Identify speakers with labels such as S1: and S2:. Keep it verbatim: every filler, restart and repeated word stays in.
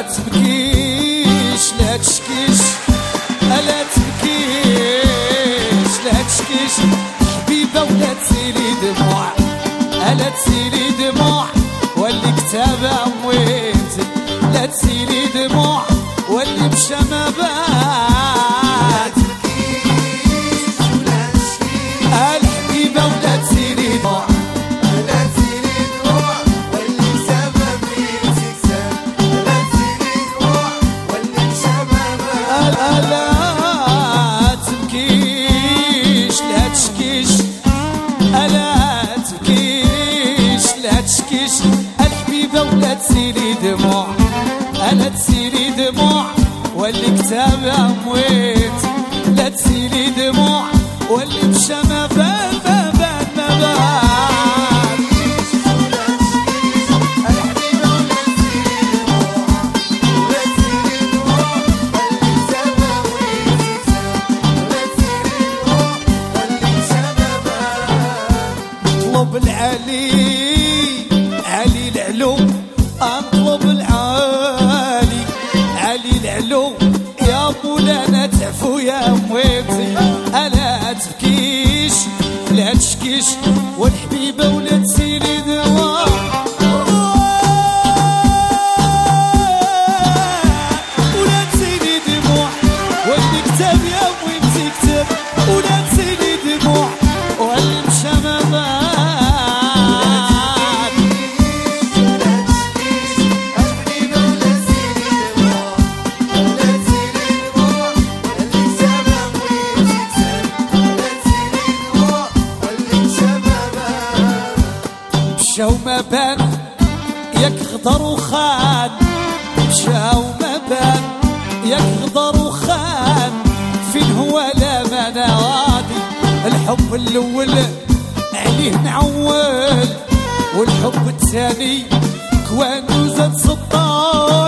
S1: تبكيش لا تشكيش لا تبكيش لا تشكيش حبيبة ولا تسيلي دموع لا تسيلي دموع واللي كتابة مويت لا تسيلي دموع واللي مشى ما بان الحبيبة ولا تسيلي دموع
S2: لا تسيلي دموع واللي سبب يتكسر لا تسيلي دموع واللي مشى ما بان
S1: لا تبكيش لا تشكيش لا تبكيش لا تشكيش الحبيبة ولا تسيلي دموع لا تسيلي دموع واللي كتابها مويت لا تسيلي دموع واللي مشى ما بان ما بان ما بان
S2: الحبيبة ولا تسيلي دموع ولا تسيلي دموع واللي سبب يتكسر ولا تسيلي دموع واللي مشى ما بان
S1: اطلب العلي علي العلو اطلب العالي علي العلو يا مولانا تعفو يا مويتي الا تبكيش لا تشكيش والحبيبه ولا تسيلي دموع ولا تسيلي دموع واللي كتب يا مويتي كتب ولا تسيلي دموع واللي مشى ما بان مشاو ما بان ياك غدر وخان مشاو ما بان ياك غدر وخان فين هو لا ما نادي الحب الاول عليه نعول والحب الثاني كوان زاد سطار